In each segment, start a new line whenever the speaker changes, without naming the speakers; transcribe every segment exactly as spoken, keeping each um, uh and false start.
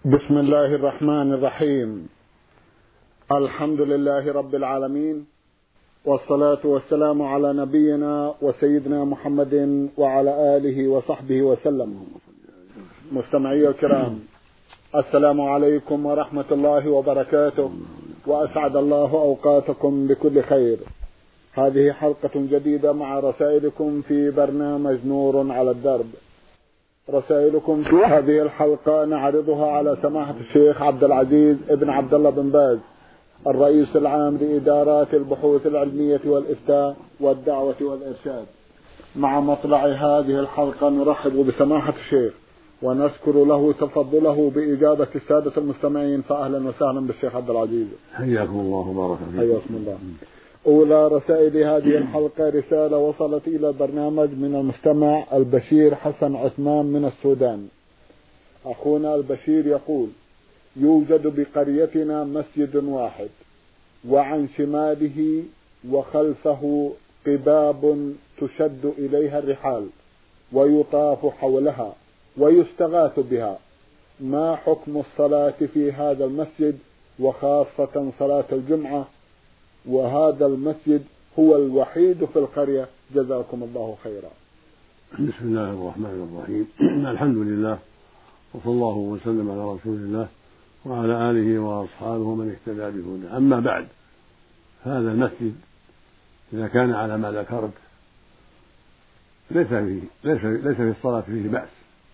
بسم الله الرحمن الرحيم. الحمد لله رب العالمين، والصلاة والسلام على نبينا وسيدنا محمد وعلى آله وصحبه وسلم. مستمعي الكرام، السلام عليكم ورحمة الله وبركاته، وأسعد الله أوقاتكم بكل خير. هذه حلقة جديدة مع رسائلكم في برنامج نور على الدرب. رسائلكم في هذه الحلقة نعرضها على سماحة الشيخ عبد العزيز ابن عبد الله بن باز، الرئيس العام لإدارات البحوث العلمية والإفتاء والدعوة والإرشاد. مع مطلع هذه الحلقة نرحب بسماحة الشيخ ونشكر له تفضله بإجابة السادة المستمعين، فأهلا وسهلا بالشيخ عبد العزيز.
حياكم الله وبارك فيكم.
حياكم الله. أولى رسائل هذه الحلقة رسالة وصلت إلى البرنامج من المستمع البشير حسن عثمان من السودان. أخونا البشير يقول: يوجد بقريتنا مسجد واحد، وعن شماله وخلفه قباب تشد إليها الرحال ويطاف حولها ويستغاث بها. ما حكم الصلاة في هذا المسجد، وخاصة صلاة الجمعة، وهذا المسجد هو الوحيد في القرية؟ جزاكم الله خيرا.
بسم الله الرحمن الرحيم. الحمد لله، وصلى الله وسلم على رسول الله وعلى آله وأصحابه ومن اهتدى بهداه. أما بعد، هذا المسجد إذا كان على ما ذكرت ليس فيه ليس ليس في الصلاة فيه بأس،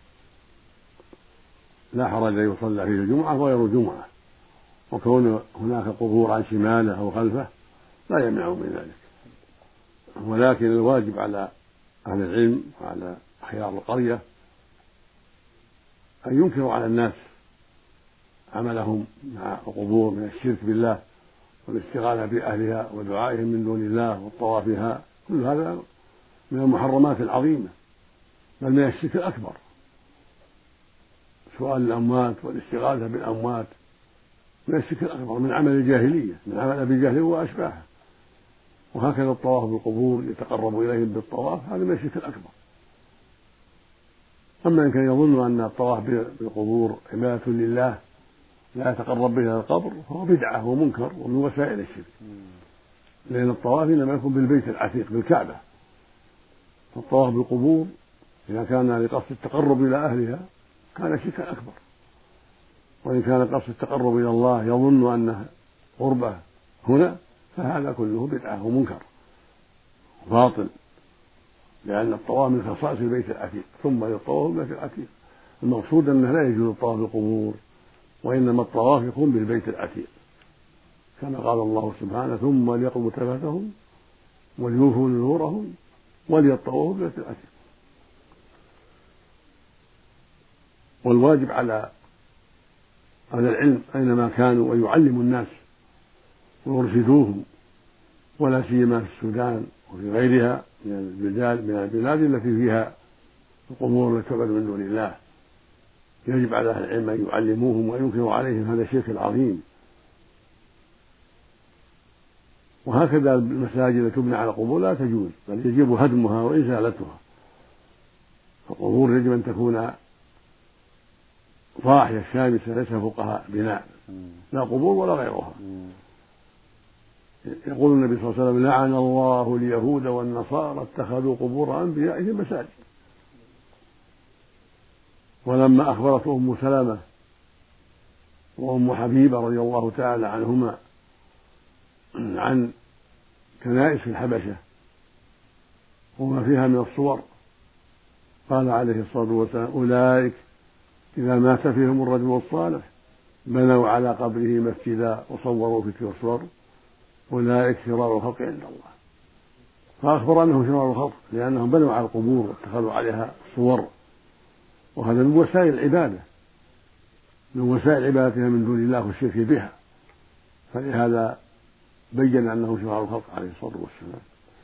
لا حرج أن يصلى فيه الجمعة وغير الجمعة، وكون هناك قبور عن شماله أو خلفه لا يمنع من ذلك. ولكن الواجب على أهل العلم وعلى خيار القرية أن ينكروا على الناس عملهم مع القبور من الشرك بالله والاستغاثة بأهلها ودعائهم من دون الله والطواف بها. كل هذا من المحرمات العظيمة، بل من الشرك الأكبر. سؤال الأموات والاستغاثة بالأموات من الشرك الأكبر، من عمل الجاهلية، من عمل أبي جهل وأشباهه. وهكذا الطواف بالقبور يتقرب إليهم بالطواف، هذا من الشرك الأكبر. أما إن كان يظن أن الطواف بالقبور عبادة لله لا يتقرب بها القبر، فهو بدعة ومنكر ومن وسائل الشرك، لأن الطواف إنما يكون بالبيت العتيق بالكعبة. فالطواف بالقبور إذا كان لقصد التقرب إلى أهلها كان شركا أكبر، وإن كان قصد التقرب إلى الله يظن أنه قربة هنا فهذا كله بدعة ومنكر باطل، لأن الطواف من خصائص البيت العتيق، ثم للطواف بالبيت العتيق. المقصود أنه لا يجوز الطواف بالقبور، وإنما الطواف يكون بالبيت العتيق، كما قال الله سبحانه: ثم ليقضوا تفثهم وليوفوا نذورهم وليطوفوا بالبيت العتيق. والواجب على أهل العلم أينما كانوا أن يعلموا الناس ويرشدوهم، ولا سيما في السودان وفي غيرها من البلاد من البلاد التي فيها القبور التي تعبد من دون الله. يجب على أهل العلم أن يعلموهم وينكروا عليهم هذا الشرك العظيم. وهكذا المساجد التي تبنى على القبور لا تجوز، بل يجب هدمها وإزالتها. القبور يجب أن تكون ضاحية شامسة، ليس فوقها بناء، لا قبور ولا غيرها. يقول النبي صلى الله عليه وسلم: لعن الله اليهود والنصارى اتخذوا قبور أنبيائهم مساجد. ولما أخبرت أم سلمة وأم حبيبة رضي الله تعالى عنهما عن كنائس في الحبشة وما فيها من الصور، قال عليه الصلاة والسلام: أولئك إذا مات فيهم الرجل الصالح بنوا على قبره مسجدا وصوروا فيه الصور، أولئك شرار الخلق عند الله. فأخبر أنهم شرار الخلق لأنهم بنوا على القبور واتخذوا عليها صور، وهذا من وسائل العبادة، من وسائل عبادتها من دون الله والشرك بها. فلهذا بين أنه شرار الخلق عليه الصلاة والسلام.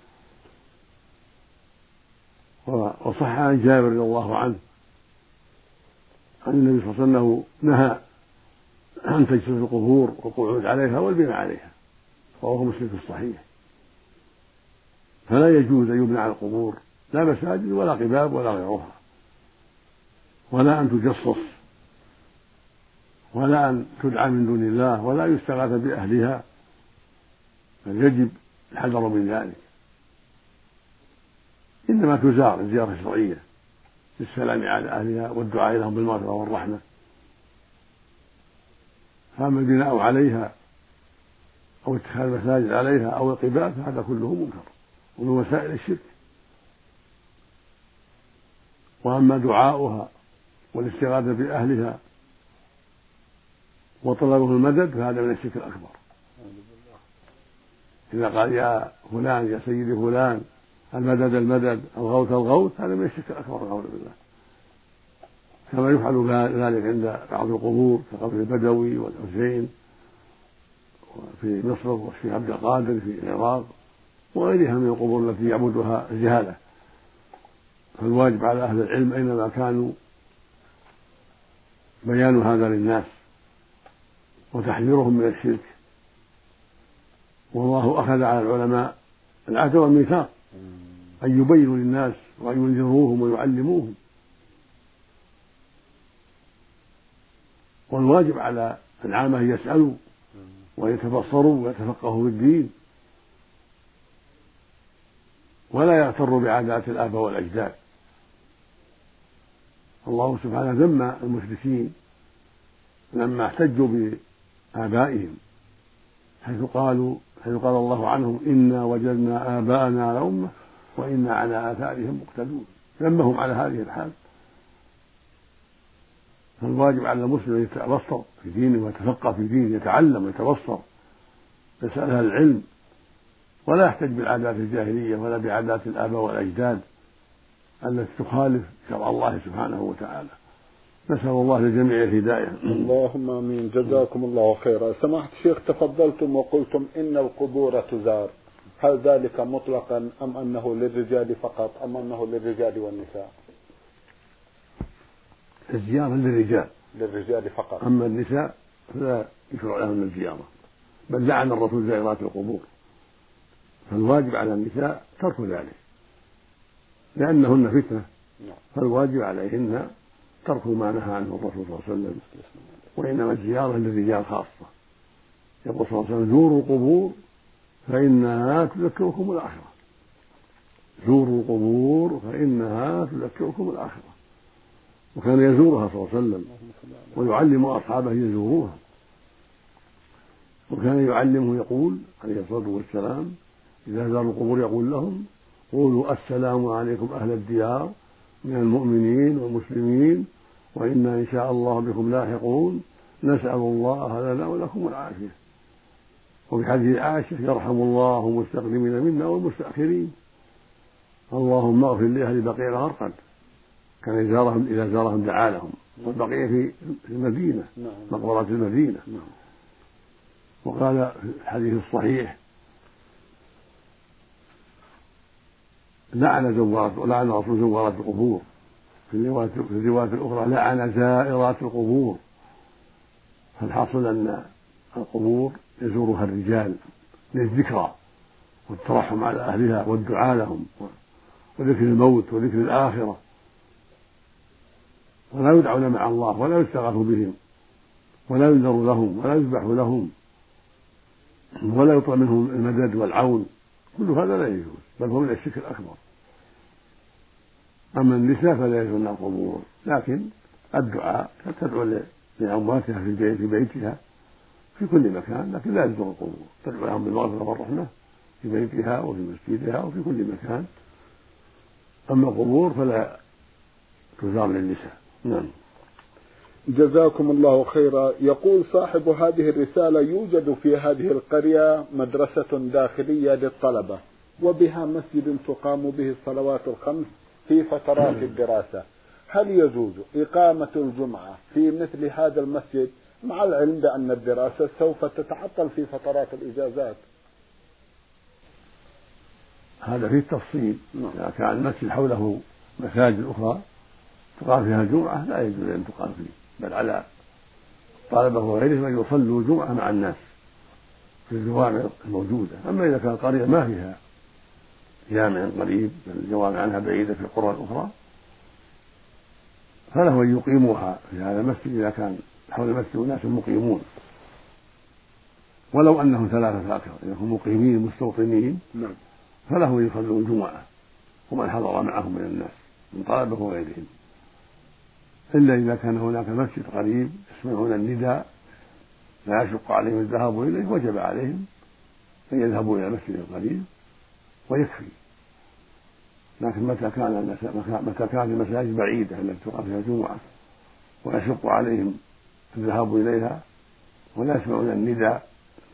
وصح عن جابر رضي الله عنه عن النبي صلى الله عليه وسلم أنه نهى عن تجسيس القبور والقعود عليها والبناء عليها، رواه مسلم في الصحيح. فلا يجوز أن يبنى على القبور لا مساجد ولا قباب ولا غيرها، ولا أن تجصص ولا أن تدعى من دون الله ولا يستغاث بأهلها، بل يجب الحذر من ذلك. إنما تزار الزيارة الشرعية للسلام على أهلها والدعاء لهم بالمغفرة والرحمة. فأما البناء عليها أو اتخاذ المساجد عليها أو القباب فهذا كله منكر ومن وسائل الشرك. وأما دعاؤها والاستغاثة بأهلها وطلبه المدد فهذا من الشرك الأكبر. إذا قال يا فلان يا سيدي فلان المدد المدد الغوث الغوث هذا من الشرك الأكبر والعياذ بالله، كما يفعل ذلك عند بعض القبور كقبر البدوي والحسين في مصر وفي عبد القادر في العراق وغيرها من القبور التي يعبدها الجهالة. فالواجب على أهل العلم أينما كانوا بيان هذا للناس وتحذيرهم من الشرك. والله أخذ على العلماء العهد والميثاق أن يبينوا للناس وأن ينذروهم ويعلموهم، والواجب على العامة أن يسألوا ويتبصروا ويتفقهوا في الدين ولا يغتروا بعادات الآباء والأجداد. الله سبحانه ذم المشركين لما احتجوا بآبائهم حيث قالوا حيث قال الله عنهم إنا وجدنا آباءنا على أمة وإنا على آثارهم مقتدون، ذمهم على هذه الحال. فالواجب على المسلم أن يتبصر في دينه ويتفقه في دينه، يتعلم ويتبصر، يسأل أهل العلم ولا يحتج بالعادات الجاهلية ولا بعادات الآباء والأجداد التي تخالف شرع الله سبحانه وتعالى. نسأل الله للجميع الهداية.
اللهم آمين. جزاكم الله خيرا. سماحة الشيخ، تفضلتم وقلتم إن القبور تزار، هل ذلك مطلقا أم أنه للرجال فقط أم أنه للرجال والنساء؟
الزيارة للرجال
للرجال فقط،
أما النساء فلا يشرع لهن الزيارة، بل لعن الرسول زائرات القبور. فالواجب على النساء ترك ذلك لأنهن فتنة، فالواجب عليهن ترك ما نهى عنه الرسول صلى الله عليه وسلم. وإنما الزيارة للرجال خاصة. يقول صلى الله عليه وسلم زوروا القبور فإنها تذكركم الآخرة، زوروا القبور فإنها تذكركم الآخرة. وكان يزورها صلى الله عليه وسلم ويعلم أصحابه يزوروها، وكان يعلمه يقول عليه الصلاة والسلام إذا زاروا القبور يقول لهم قولوا السلام عليكم أهل الديار من المؤمنين والمسلمين وإنا إن شاء الله بكم لاحقون نسأل الله لنا ولكم العافية. وفي حديث عائشة يرحم الله المستقدمين منا والمستأخرين، اللهم اغفر لأهل بقيع الغرقد، كان يزارهم إذا زارهم دعا لهم. والبقية في المدينة مقبرات المدينة. وقال في الحديث الصحيح لعن زوارات ولعن رسول زوارات القبور، في الرواية الأخرى لعن زائرات القبور. فالحاصل أن القبور يزورها الرجال للذكرى والترحم على أهلها والدعاء لهم وذكر الموت وذكر الآخرة، ولا يدعون مع الله ولا يستغاث بهم ولا ينذر لهم ولا يذبح لهم ولا يطلب منهم المدد والعون، كل هذا لا يجوز، بل هو من الشرك الأكبر. أما النساء فلا يزورن القبور، لكن الدعاء تدعو لأمواتها في بيتها في كل مكان، لكن لا تزور القبور، تدعو لهم بالمغفرة والرحمة في بيتها وفي مسجدها وفي كل مكان. أما القبور فلا تزار للنساء. نعم.
جزاكم الله خيرا. يقول صاحب هذه الرسالة يوجد في هذه القرية مدرسة داخلية للطلبة وبها مسجد تقام به الصلوات الخمس في فترات الدراسة، هل يجوز إقامة الجمعة في مثل هذا المسجد مع العلم بأن الدراسة سوف تتعطل في فترات الإجازات؟
هذا فيه تفصيل. إذا كان المسجد حوله مساجد أخرى تقام فيها الجمعة لا يجوز أن تقام فيه، بل على الطلبة وغيرهم أن يصلوا الجمعة مع الناس في الجوامع الموجودة. أما إذا كان قرية ما فيها جامع قريب بل الجوامع عنها بعيدة في القرى الأخرى فله أن يقيموها في هذا المسجد إذا كان حول المسجد أناس مقيمون ولو أنهم ثلاثة أكثر إنهم مقيمين مستوطنين فلهم يصلوا الجمعة ومن حضر معهم من الناس من طلبة وغيرهم، إلا إذا كان هناك مسجد قريب يسمعون النداء لا يشق عليهم الذهاب إليه وجب عليهم أن يذهبوا إلى المسجد القريب ويكفي. لكن متى كان متى كان المساجد بعيدة التي تقام فيها الجمعة ويشق عليهم الذهاب إليها ولا يسمعون النداء،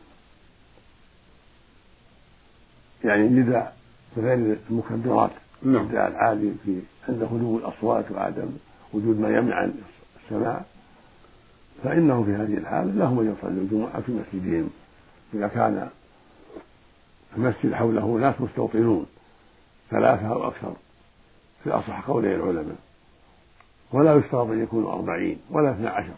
يعني النداء بغير المكبرات النداء العالي في عند خلو الأصوات وعدم وجود ما يمنع السماع، فإنه في هذه الحالة لهم أن يصلوا الجمعة في مسجدهم إذا كان المسجد حوله ناس مستوطنون ثلاثة أو أكثر في أصح قولي العلماء، ولا يشترط أن يكونوا أربعين ولا اثنى عشر،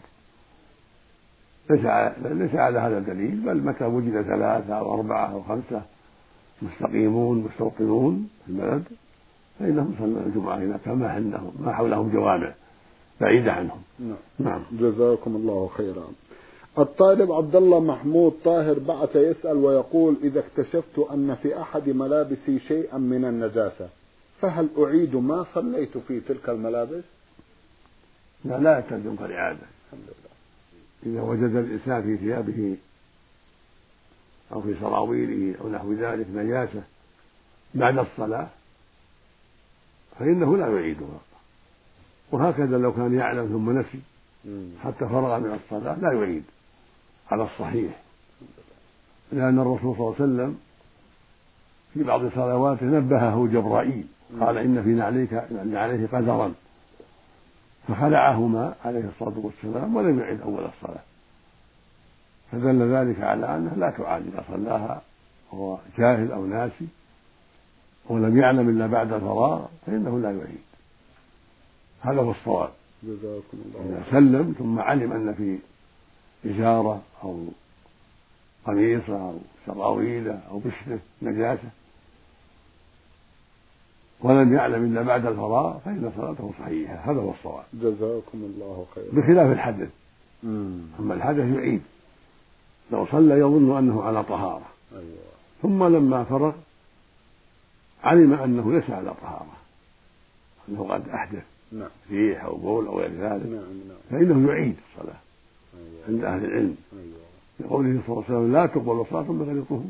ليس على هذا الدليل، بل متى وجد ثلاثة أو أربعة أو خمسة مستقيمون مستوطنون في البلد فإنهم يصلون الجمعة إذا كان ما عندهم ما حولهم جوامع بعيدة عنهم.
نعم.
نعم.
جزاكم الله خيرا. الطالب عبد الله محمود طاهر بعث يسأل ويقول: إذا اكتشفت أن في أحد ملابسي شيئا من النجاسة فهل أعيد ما صليت في تلك الملابس؟
لا لا يلتزم كالإعادة. الحمد لله. إذا وجد الإنسان في ثيابه أو في سراويله أو نحو ذلك نجاسة بعد الصلاة فإنه لا يعيدها، وهكذا لو كان يعلم ثم نسي حتى فرغ من الصلاة لا يعيد على الصحيح، لأن الرسول صلى الله عليه وسلم في بعض صلواته نبهه جبرائيل قال: إن في نعليك عليه قدرا، فخلعهما عليه الصلاة والسلام ولم يعد أول الصلاة، فدل ذلك على أنه لا تعاد إذا صلاها وهو جاهل أو ناسي ولم يعلم إلا بعد الفراغ فإنه لا يعيد. هذا هو الصواب.
جزاكم الله.
إذا سلم ثم علم أن في إزارة أو قميصة أو سراويله أو بشرة نجاسة ولم يعلم إلا بعد الفراغ فإن صلاته صحيحة. هذا هو الصواب.
جزاكم الله خيرا.
بخلاف الحدث.
مم.
أما الحدث يعيد لو صلى يظن أنه على طهارة.
أيوة.
ثم لما فرغ علم أنه ليس على طهارة، أنه قد أحدث
نعم.
ريح أو بول أو غير ذلك.
نعم. نعم.
فإنه يعيد الصلاة.
أيوة.
عند أهل العلم.
أيوة.
لقوله صلى الله عليه وسلم: لا تقبل صلاة بغير طهور،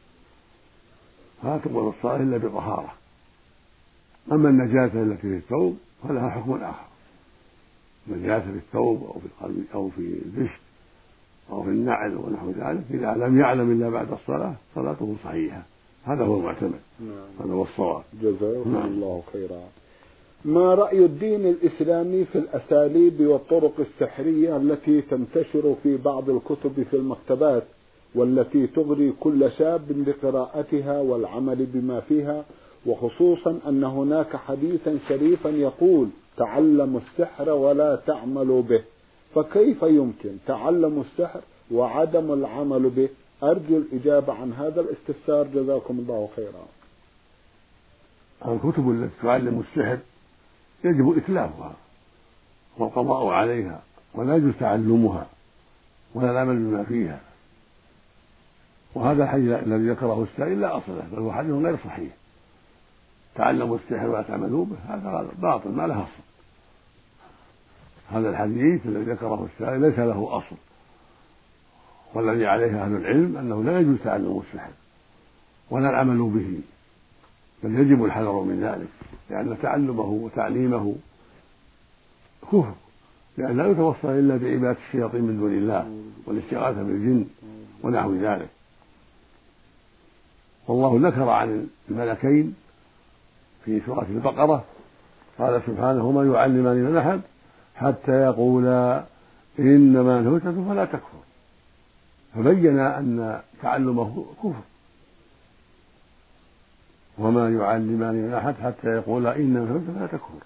لا تقبل الصلاة إلا بطهارة. أما النجاسة التي في الثوب فلها حكم آخر، النجاسة في الثوب أو في القلب أو في البشت أو في النعل ونحو ذلك إذا لم يعلم إلا بعد الصلاة صلاته صحيحة. هذا هو المعتمد.
نعم.
هذا هو الصواب.
جزاكم
نعم.
الله خيرا. ما رأي الدين الإسلامي في الأساليب والطرق السحرية التي تنتشر في بعض الكتب في المكتبات والتي تغري كل شاب بقراءتها والعمل بما فيها، وخصوصا أن هناك حديثا شريفا يقول: تعلموا السحر ولا تعملوا به، فكيف يمكن تعلم السحر وعدم العمل به؟ أرجو الإجابة عن هذا الاستفسار جزاكم الله خيرا.
الكتب التي تعلم السحر يجب إتلافها والقضاء عليها، ولا يجوز تعلمها ولا العمل بما فيها، وهذا الحديث الذي ذكره السائل لا أصل له، بل هو حديث غير صحيح. تعلموا السحر ولا تعملوا به، هذا باطل ما له أصل. هذا الحديث الذي ذكره السائل ليس له أصل، والذي عليه أهل العلم أنه لا يجوز تعلم السحر ولا العمل به، بل يجب الحذر من ذلك، لأن تعلمه وتعليمه كفر، لأن لا يتوصل إلا بعبادة الشياطين من دون الله والاستغاثة بالجن ونحو ذلك. والله ذكر عن الملكين في سورة البقرة قال سبحانه: وما يعلمان من أحد حتى يقولا إنما نهتك فلا تكفر، فبين أن تعلمه كفر. وما يعلمان من أحد حتى يقولا إنما نهتك فلا تكفر،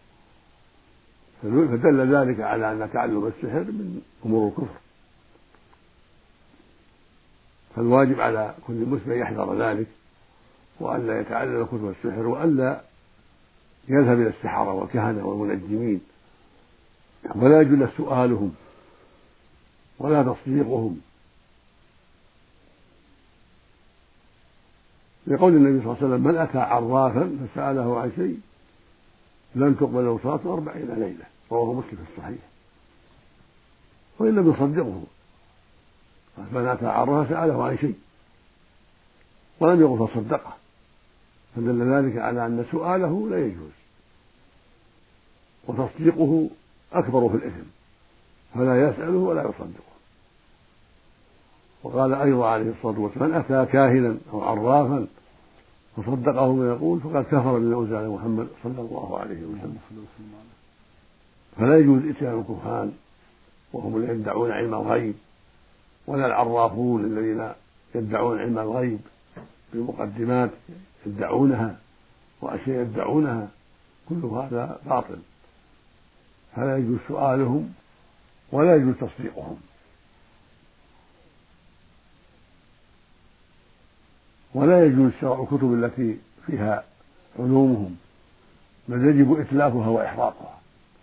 فدل ذلك على أن تعلم السحر من أمور الكفر. فالواجب على كل مسلم يحذر ذلك، وألا يتعلم كتب السحر، وألا يذهب إلى السحرة والكهنة والمنجمين، ولا يجوز سؤالهم ولا تصديقهم، لقول النبي صلى الله عليه وسلم: من أتى عرافا فسأله عن شيء لن تقبل له صلاة أربعين ليلة، رواه مسلم في الصحيح. وإن لم يصدقه، من أتى عرافا سأله عن شيء ولم يقل فصدقه، فدل ذلك على أن سؤاله لا يجوز، وتصديقه أكبر في الإثم، فلا يسأله ولا يصدقه. وقال أيضا عليه الصلاة والسلام: من أتى كاهنا أو عرافا فصدقه ما يقول فقد كفر بما أنزل على محمد صلى الله عليه وسلم. فلا يجوز إتيان الكهان وهم الذين يدعون علم الغيب، ولا العرافون الذين يدعون علم الغيب بمقدمات يدعونها وأشياء يدعونها، كل هذا باطل، فلا يجوز سؤالهم ولا يجوز تصديقهم، ولا يجوز شرع الكتب التي فيها علومهم، بل يجب إتلافها وإحراقها.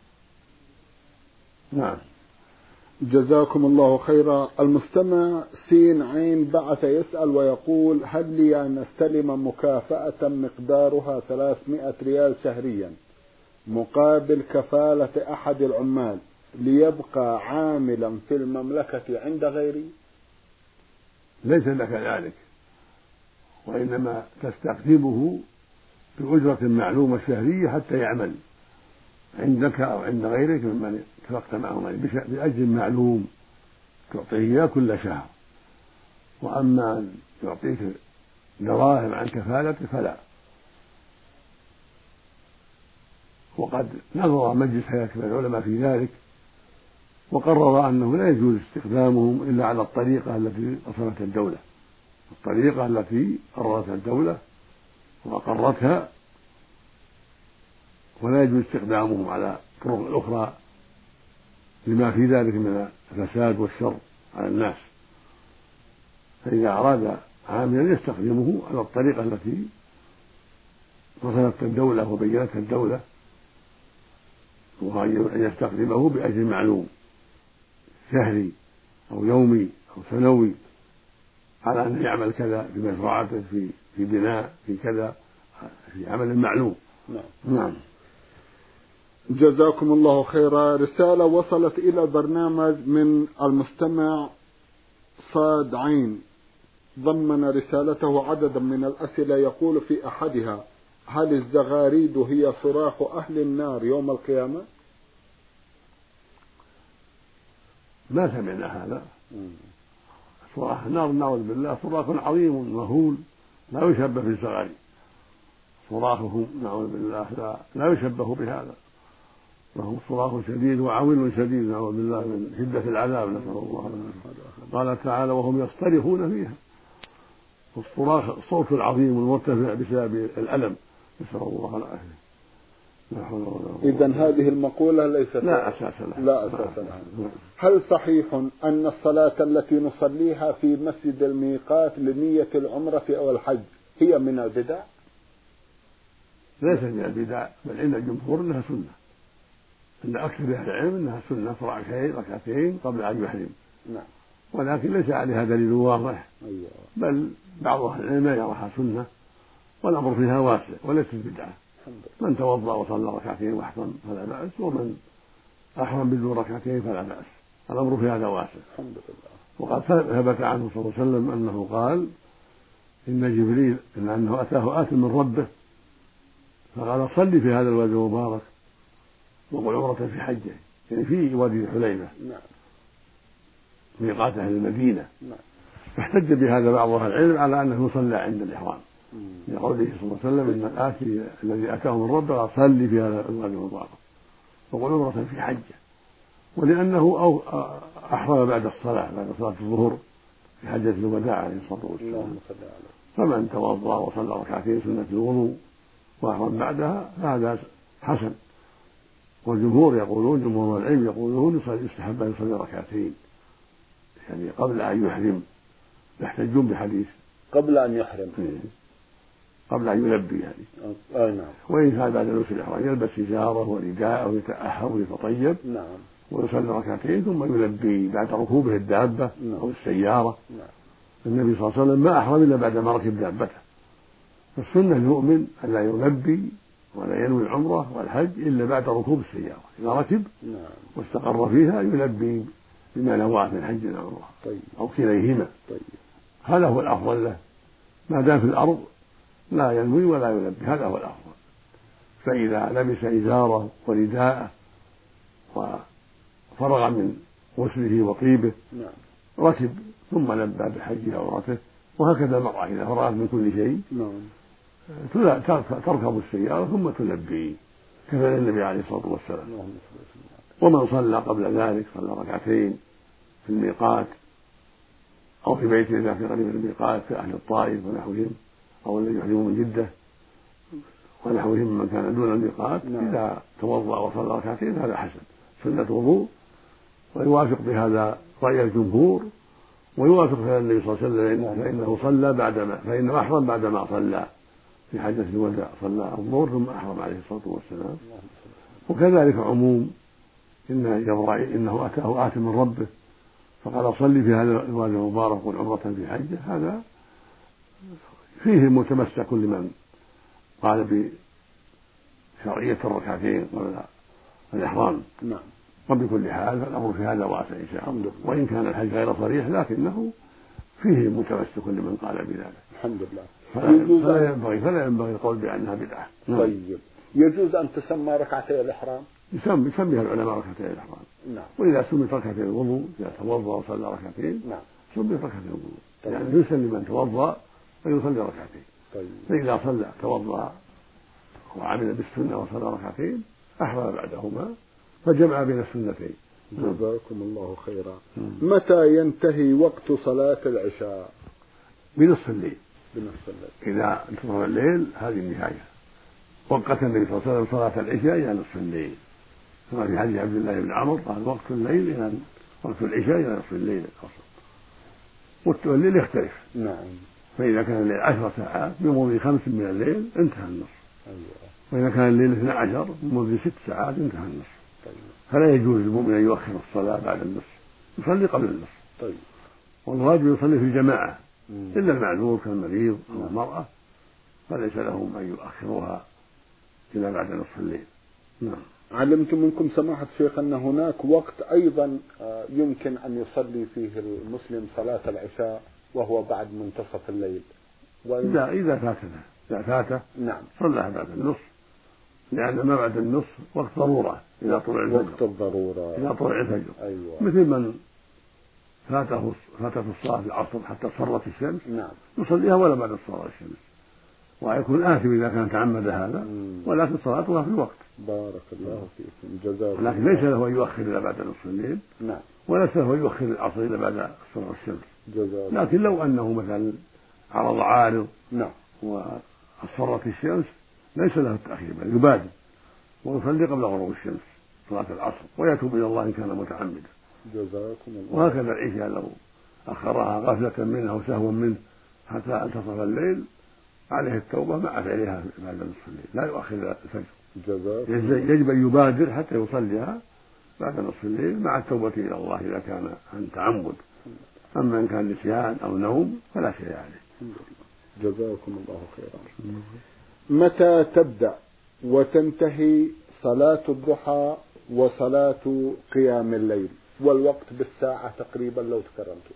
نعم.
جزاكم الله خيرا. المستمع سين عين بعث يسأل ويقول: هل لي أن أستلم مكافأة مقدارها ثلاثمائة ريال شهريا مقابل كفالة أحد العمال ليبقى عاملا في المملكة عند غيري؟
ليس لك ذلك، وإنما تستخدمه بأجرة معلومة شهرية حتى يعمل عندك أو عند غيرك ممن اتفقت معهم بأجر معلوم تعطيه إياه كل شهر. وأما أن يعطيك دراهم عن كفالته فلا. وقد نظر مجلس هيئة العلماء في ذلك وقرر أنه لا يجوز استخدامهم إلا على الطريقة التي أصلتها الدولة، الطريقة التي قررتها الدولة وأقرتها، ولا يجوز استخدامهم على الطرق الأخرى لما في ذلك من الفساد والشر على الناس. فإذا أراد عاملا يستخدمه على الطريقة التي وصلتها الدولة وبينتها الدولة، وأن يستخدمه بأجر معلوم شهري أو يومي أو سنوي، على أن يعمل كذا في مزرعته، في في بناء، في كذا، في عمل معلوم.
نعم.
نعم.
جزاكم الله خيرا. رسالة وصلت إلى البرنامج من المستمع صاد عين، ضمن رسالته عددا من الأسئلة، يقول في أحدها: هل الزغاريد هي صراخ أهل النار يوم القيامة؟
ما سمعنا هذا. صراخ النار نعوذ بالله صراخ عظيم مهول لا يشبه بالزغاريد، صراخهم نعوذ بالله لا, لا يشبه بهذا، لهم صراخ شديد وعويل شديد نعوذ بالله من شدة العذاب، نسأل الله العافية. قال تعالى: وهم يصطرخون فيها، والصراخ الصوت العظيم المرتفع بسبب الألم، نسأل الله العافية.
إذن هذه المقولة ليست
لا أساس لها.
لا أساس لها. هل صحيح أن الصلاة التي نصليها في مسجد الميقات لنية العمرة أو الحج هي من البدع؟
ليست من البدع، بل عند الجمهور أنها سنة، عند أكثر أهل العلم أنها سنة ركعتين ركعتين قبل أن يحرم.
نعم.
ولكن ليس عليها دليل واضح.
أيوة. بل
بعض أهل العلم يراها سنة والأمر فيها واسع وليست بدعة. من توضأ وصلى ركعتين واحرم فلا بأس، ومن أحرم بدون ركعتين فلا بأس، الأمر في هذا واسع.
الحمد لله.
وقد ثبت عنه صلى الله عليه وسلم أنه قال: إن جبريل إن أنه أتاه آت من ربه فقال: صل في هذا الوادي المبارك وقل عمرة في حجه، يعني في وادي الحليفة.
نعم.
ميقات أهل المدينة.
نعم.
فاحتج بهذا بعض أهل العلم على أنه يصلى عند الإحرام، لقوله صلى الله عليه وسلم: إن الآتي الذي أتاه من ربه قال: صل في هذا الوادي المبارك وقل عمرة في حجه، ولأنه أو أحرم بعد الصلاة بعد صلاة الظهر في حجة الوداع عليه الصلاة والسلام. فمن توضأ وصلى ركعتين سنة الوضوء وأحرم بعدها فهذا حسن. والجمهور يقولون جمهور العلم يقولون يستحب أن يصلي ركعتين يعني قبل أن يحرم، يحتجون بحديث
قبل أن يحرم
قبل أن يلبي يعني.
آه نعم.
وإن كان بعد لبس الإحرام يلبس إزاره ورداءه ويتأهب ويتطيب.
نعم.
ويصلي ركعتين ثم يلبي بعد ركوبه الدابة أو السيارة. النبي صلى الله عليه وسلم ما أحرم إلا بعدما ركب دابته. فالسنة المؤمن أن لا يلبي ولا ينوي العمرة والحج إلا بعد ركوب السيارة. إذا ركب واستقر فيها يلبي بما نواه من حج أو عمرة أو كليهما. هذا هو الأفضل له ما دام في الأرض لا ينوي ولا يلبي، هذا هو الأفضل. فإذا لبس إزاره ورداءه وفرغ من غسله وطيبه ركب ثم لبى بحجه وعمرته. وهكذا المرأة إذا فرغت من كل شيء تركب السيارة ثم تلبي كفعل النبي عليه الصلاة والسلام. ومن صلى قبل ذلك صلى ركعتين في الميقات أو في بيته إذا في قريب من الميقات كأهل الطائف ونحوهم أو الذي يحرمون من جدة ونحوهم من كان دون الميقات إذا توضأ وصلى ركعتين هذا حسن سنة وضوء، ويوافق بهذا رأي الجمهور ويوافق فعل النبي صلى الله عليه وسلم فإنه صلى بعدما فإنه أحرم بعدما صلى في حجة الوداع صلى الظهر ثم أحرم عليه الصلاة والسلام. وكذلك عموم إن جبرائيل إنه أتاه آت من ربه فقال صلي في هذا الوادي المبارك والعمرة في حجة، هذا فيه متمسك كل من قال بشرعية الركعتين قبل الإحرام.
نعم.
وبكل حال فالأمر في هذا واسع إن شاء الله، وإن كان الحج غير صريح لكنه فيه متمسك لمن قال بذلك.
الحمد لله.
فلا ينبغي فلا ينبغي القول بأنها بدعة.
طيب يجوز أن تسمى ركعتي الإحرام؟
يسمي يسميها العلماء ركعتي الإحرام.
نعم.
وإذا سميت ركعتي الوضوء إذا توضأ وصلى ركعتين نعم سميت ركعتي الوضوء. طيب. يعني يسلم من توضأ ويصلي ركعتين.
طيب.
فإذا صلى توضأ وعمل بالسنة وصلى ركعتين أحرم بعدهما فجمع بين السنتين.
جزاكم الله خيرا. متى ينتهي وقت صلاة العشاء؟
بنصف الليل.
بنصف الليل.
إذا انتصف الليل هذه النهاية. وقت النبي صلى الله عليه وسلم صلاة العشاء إلى نصف الليل، كما في حديث عبد الله بن عمرو قال وقت الليل إلى وقت العشاء إلى نصف الليل الأوسط. والليل يختلف.
نعم.
فإذا كان الليل عشر ساعات بمضي خمس من الليل انتهى النصف.
أيوة.
وإذا كان الليل اثنى عشر بمضي ست ساعات انتهى النصف. طيب. فلا يجوز للمؤمن أن يؤخر الصلاة بعد النصف، يصلي قبل النصف.
طيب.
والواجب يصلي في الجماعة إلا المعذور كالمريض أو المرأة فليس لهم أن يؤخروها إلى بعد نصف الليل. نعم.
علمت منكم سماحة الشيخ أن هناك وقت أيضا يمكن أن يصلي فيه المسلم صلاة العشاء وهو بعد منتصف الليل.
إذا إذا فاته إذا فاته
نعم
صلى بعد النصف، لأن ما بعد النصف وقت ضرورة إذا طلع الفجر.
وقت الضرورة
إذا طلع الفجر.
أيوة.
مثل من فاته فاتته الصلاة في العصر حتى صرت الشمس
نعم
يصليها ولا بعد صلاة الشمس، ويكون آثم إذا كان تعمد هذا، ولكن صلاتها في الوقت.
بارك الله فيكم. جزاكم.
لكن ليس له أن يؤخر إلى بعد نصف الليل.
نعم.
وليس له أن يؤخر العصر إلى بعد صلاة الشمس.
جزاكم.
لكن لو أنه مثلا عرض عارض
نعم
وأصفرت الشمس ليس له التأخير بل يبادر ويصلي قبل غروب الشمس صلاة العصر ويتوب إلى الله إن كان متعمدا.
جزاكم الله.
وهكذا العشاء لو أخرها غفلة منه أو سهوا منه حتى انتصف الليل عليه التوبة مع فعلها بعد نصف الليل، لا يؤخر الفجر.
جزاكم.
يجب أن يبادر حتى يصليها بعد نصف الليل مع التوبة إلى الله إذا كان عن تعمد. أما إن كان نسيان أو نوم فلا شيء عليه.
جزاكم الله خيرا. متى تبدأ وتنتهي صلاة الضحى وصلاة قيام الليل، والوقت بالساعة تقريبا لو تكرمته؟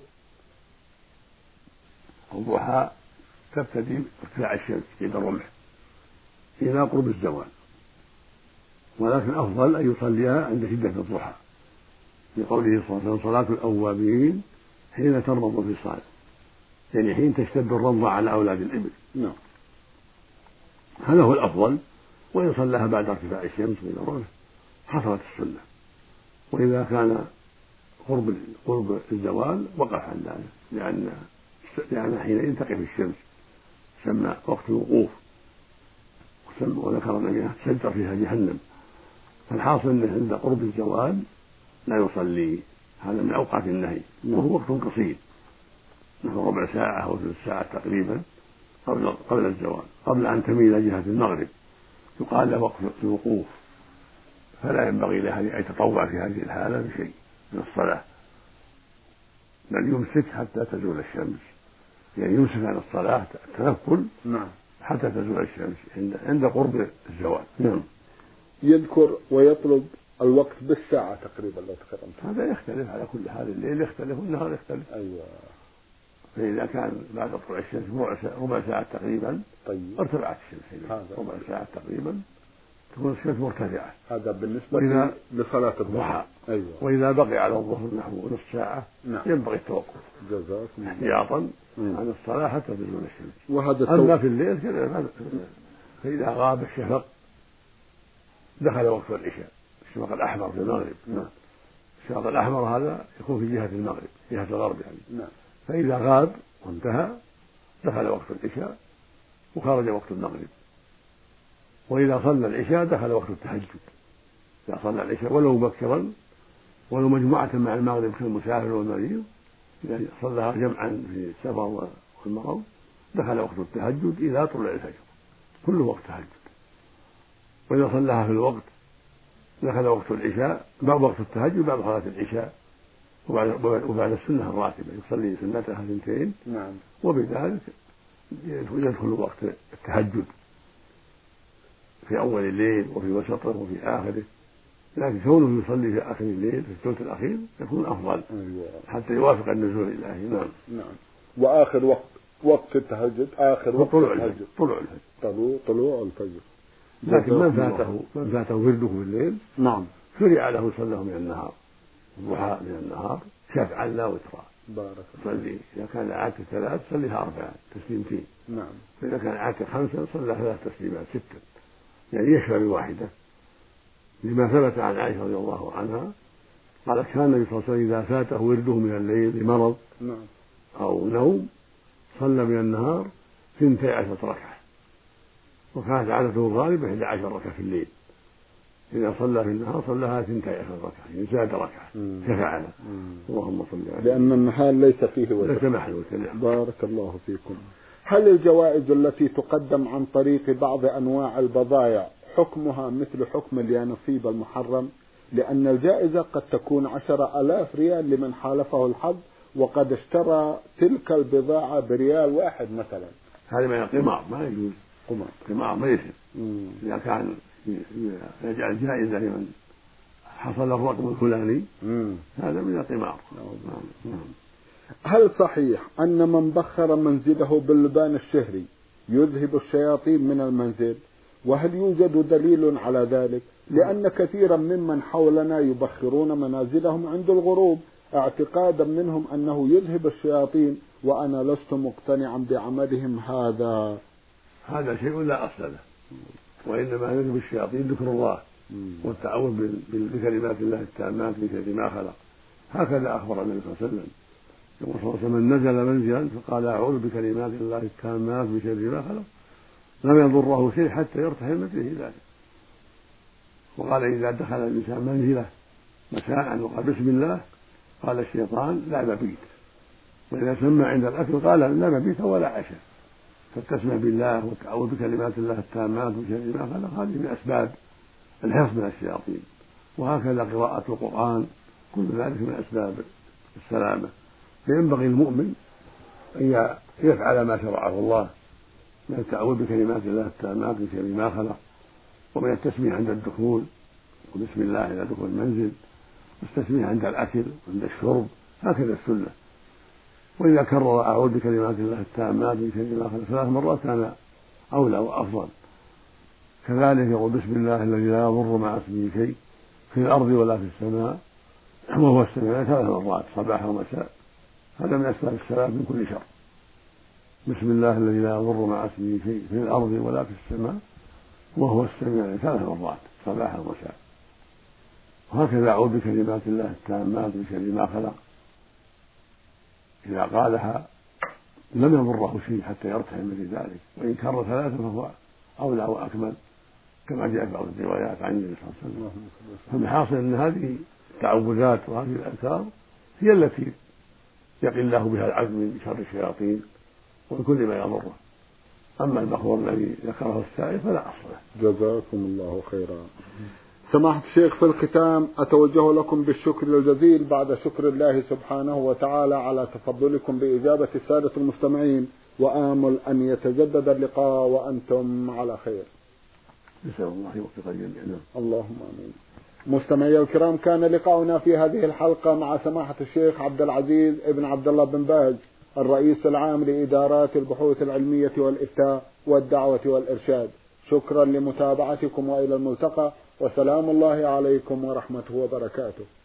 الضحى تبتدي ارتفاع الشمس عند الرمح إلى قرب الزوال، ولكن أفضل أن يصليها عند شدة الضحى لقوله صلى الله عليه وسلم صلاة الأوابين حين ترمض الفصال، يعني حين تشتد الرمضة على أولاد الإبل.
نعم.
هذا هو الأفضل، وإن صلاها بعد ارتفاع الشمس من الرمح حصلت السنة، وإذا كان قرب قرب الزوال وقف عن ذلك لأن لأن حينئذ تقف الشمس سمى وقت الوقوف، وذكر أنها تشجر فيها جهنم. فالحاصل أنه عند قرب الزوال لا يصلي، هذا من أوقات النهي، وهو وقت قصير نحو ربع ساعة أو ثلث ساعة تقريبا قبل قبل الزوال، قبل أن تميل جهة المغرب، يقال له وقت الوقوف. فلا ينبغي له أن يتطوع في هذه الحالة بشيء من الصلاة، بل يمسك حتى تزول الشمس، يعني يمسك عن الصلاة التنفل
نعم
حتى تزول الشمس عند عند قرب الزوال. نعم.
يذكر ويطلب الوقت بالساعة تقريبا لو تكرمت.
هذا يختلف على كل حال، الليل يختلف والنهار يختلف.
أيوة.
فإذا كان بعد طلوع الشمس ربع ساعة تقريبا
طيب
ارتفعت الشمس، ربع ساعة تقريبا تكون الشمس مرتفعة.
هذا بالنسبة لصلاة الضحى.
أيوة. وإذا بقي على الظهر نحو نصف ساعة
نعم.
ينبغي التوقف احتياطا عن الصلاة حتى تزول الشمس.
وهذا
أما في الليل كذا، فإذا غاب الشفق دخل وقت العشاء، الشفق الأحمر في المغرب. نعم. الشفق الأحمر هذا يكون في جهة المغرب، جهة الغرب يعني. نعم. فإذا غاب وانتهى دخل وقت العشاء وخرج وقت المغرب. وإذا صلى العشاء دخل وقت التهجد، إذا صلى العشاء ولو مبكرا ولو مجموعة مع المغرب كالمسافر والمريض، إذا صلىها جمعا في السفر والمرض دخل وقت التهجد إلى طلوع الفجر، كله وقت تهجد. وإذا صلىها في الوقت دخل وقت العشاء، بعد وقت التهجد بعد صلاة العشاء وبعد, وبعد السنة الراتبة يصلي سنتها اثنتين. نعم. وبذلك يدخل وقت التهجد في أول الليل وفي وسطه وفي آخره، لكن كونه يصلي في آخر الليل في الثلث الأخير يكون أفضل. أيوة. حتى يوافق النزول الإلهي. نعم. نعم.
وآخر وقت وقت التهجد آخر وقت
طلوع
التهجد
طلوع الفجر
طلوع طلوع الفجر.
لكن من فاته من فاته ورده في الليل
نعم
شرع له صلاه من النهار، الضحى من النهار شفعا لا وترا.
بارك
صلي إذا كان عادة ثلاث صليها أربعة تسليمتين.
نعم.
فإذا كان عادة خمسة صلى ثلاث تسليمات ستة، يعني يشفع بواحدة، لما ثبت عن عائشة رضي الله عنها قالت كان النبي صلى الله عليه وسلم إذا فاته ورده من الليل لمرض
نعم
أو نوم صلى من النهار ثنتي عشرة ركعة، وكانت عادته الغالبة إحدى عشر ركعة في الليل، إذا صلى في النهار صلىها ثنتي عشر ركعة، يعني زاد ركعة شفع له. اللهم صل عليه.
لأن النهار ليس فيه وتر.
ليس محل.
بارك الله فيكم. هل الجوائز التي تقدم عن طريق بعض أنواع البضائع حكمها مثل حكم اليانصيب المحرم؟ لأن الجائزة قد تكون عشرة آلاف ريال لمن حالفه الحظ وقد اشترى تلك البضاعة بريال واحد مثلا.
هذا من القمار، ما يجوز.
قمار
قمار ما يصير. إذا كان يجعل جائزة لمن حصل الرقم الفلاني مم. هذا من القمار.
نعم. هل صحيح أن من بخر منزله باللبان الشهري يذهب الشياطين من المنزل؟ وهل يوجد دليل على ذلك؟ لأن كثيرا ممن حولنا يبخرون منازلهم عند الغروب اعتقادا منهم أنه يذهب الشياطين، وأنا لست مقتنعا بعملهم هذا.
هذا شيء لا أصل له، وإنما يذهب الشياطين ذكر الله والتعوذ بكلمات الله التامات من شر ما خلق. هكذا أخبر النبي صلى الله عليه وسلم، يقول صلى الله عليه وسلم من نزل منزلا فقال أعوذ بكلمات الله التامات من شر ما خلق لم يضره شيء حتى يرتحل من فيه ذلك. وقال إذا دخل الإنسان منزله مساء وقال بسم الله قال الشيطان لا مبيت، وإذا سمى عند الأكل قال لا مبيت ولا عشاء. فالتسمية بالله والتعوذ بكلمات الله التامات من شر ما خلق هذه من أسباب الحفظ من الشياطين، وهكذا قراءة القرآن كل ذلك من أسباب السلامة. فينبغي المؤمن أن يفعل ما شرعه الله من التعوذ بكلمات الله التامات من شر ما خلق، ومن التسمية عند الدخول وبسم الله عند دخول المنزل، والتسمية عند الأكل وعند الشرب، هكذا السنة. وإذا كرر أعوذ بكلمات الله التامات من شر ما خلق ثلاث مرات كان أولى وأفضل. كذلك يقول بسم الله الذي لا يضر مع اسمه شيء في الأرض ولا في السماء وهو السميع ثلاث مرات صباحا ومساء، هذا من أسباب السلام من كل شر. بسم الله الذي لا يضر مع اسمه شيء في الأرض ولا في السماء وهو السميع ثلاث مرات صباحا ومساء. وهكذا أعوذ بكلمات الله التامات من شر ما خلق، إذا قالها لم يضره شيء حتى يرتحل من ذلك، وإن كرر ثلاثة فهو أولى وأكمل كما جاء في بعض الروايات عن النبي صلى الله عليه وسلم. فالحاصل أن هذه التعوذات وهذه الأذكار هي التي يقي الله بها العبد من شر الشياطين ومن كل ما يضره. أما المخبور الذي ذكره السائل فلا أصل له.
جزاكم الله خيرا. سماحة الشيخ، في الختام أتوجه لكم بالشكر الجزيل بعد شكر الله سبحانه وتعالى على تفضلكم بإجابة السادة المستمعين، وآمل أن يتجدد اللقاء وأنتم على خير.
نسأل الله يوفق الجميع.
اللهم آمين. مستمعي الكرام، كان لقاؤنا في هذه الحلقة مع سماحة الشيخ عبد العزيز ابن عبد الله بن باز، الرئيس العام لإدارات البحوث العلمية والإفتاء والدعوة والإرشاد. شكرا لمتابعتكم وإلى الملتقى، وسلام الله عليكم ورحمته وبركاته.